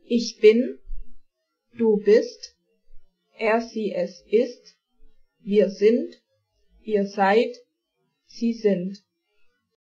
Ich bin, du bist, er, sie, es ist, wir sind, ihr seid, sie sind.